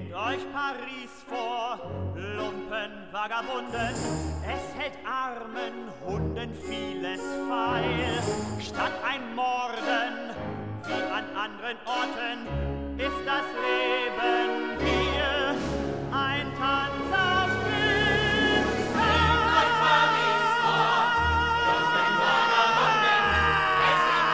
euch Paris vor, Lumpen, Vagabunden, es hält armen Hunden vieles feil. Statt ein Morden, wie an anderen Orten, ist das Leben hier ein Tanz auf Künstler. Paris vor, Lumpen, Vagabunden, es sind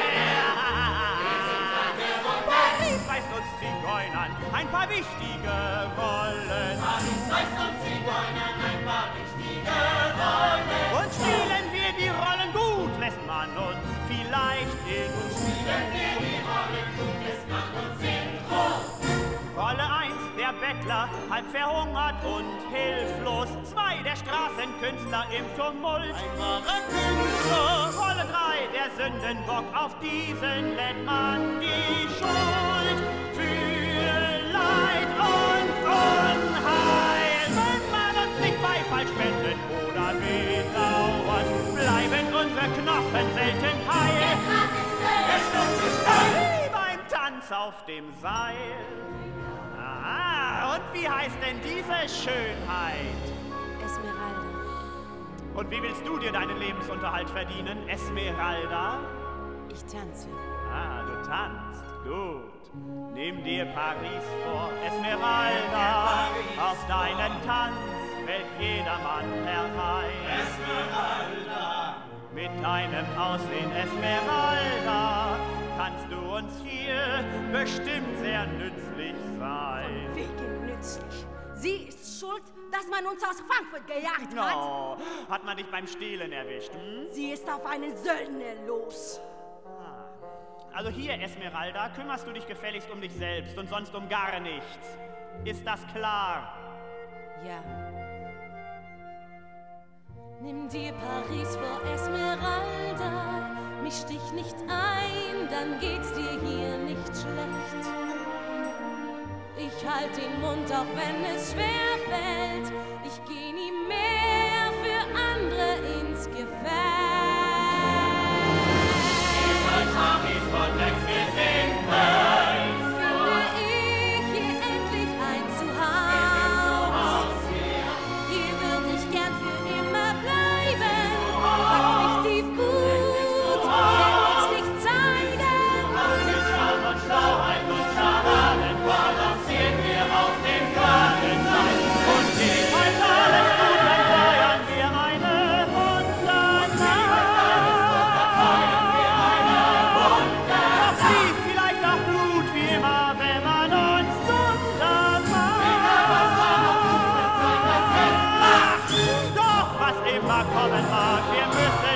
Paris weist uns Zigeunern ein paar wichtige Rollen. Paris weist uns Zigeunern ein paar wichtige Rollen. Und spielen wir die Rollen gut, lässt man uns vielleicht in. Spielen wir die Rollen gut, lässt man uns in Ruhe. Rolle 1, der Bettler, halb verhungert und hilflos. 2, der Straßenkünstler im Tumult. Ein wahrer Künstler. Rolle 3, der Sündenbock, auf diesen lädt man die Schuld. Für Leid und Unheil. Wenn man uns nicht Beifall spendet oder bedauert, bleiben unsere Knochen selten heil. Der Schluss ist geil. Wie beim Tanz auf dem Seil. Ah, und wie heißt denn diese Schönheit? Esmeralda. Und wie willst du dir deinen Lebensunterhalt verdienen, Esmeralda? Ich tanze. Ah, du tanzt. Gut. Nimm dir Paris vor, Esmeralda. Auf deinen Tanz fällt jedermann herein. Esmeralda. Mit deinem Aussehen, Esmeralda, kannst du uns hier bestimmt sehr nützlich sein. Wegen nützlich. Sie ist schuld, dass man uns aus Frankfurt gejagt hat. No, hat man dich beim Stehlen erwischt, hm? Sie ist auf einen Söldner los. Also hier, Esmeralda, kümmerst du dich gefälligst um dich selbst und sonst um gar nichts. Ist das klar? Ja. Nimm dir Paris vor, Esmeralda, misch dich nicht ein, dann geht's dir hier nicht schlecht. Ich halt den Mund, auch wenn es schwer fällt, ich geh nie mehr für andere ins Gefecht. Paris von Lex, wir sind Finde ich hier endlich ein Zuhause. Hier würd ich gern für immer bleiben. Pack mich tief gut, will ich's nicht zeigen. Mit Charme und Schlauheit und Scharaden balancieren wir auf dem geraden Seil. Und geht heute alles gut, dann feiern wir eine Doch fließt vielleicht auch Blut wie immer, wenn man uns zusammen macht. Doch was immer kommen mag, wir müssen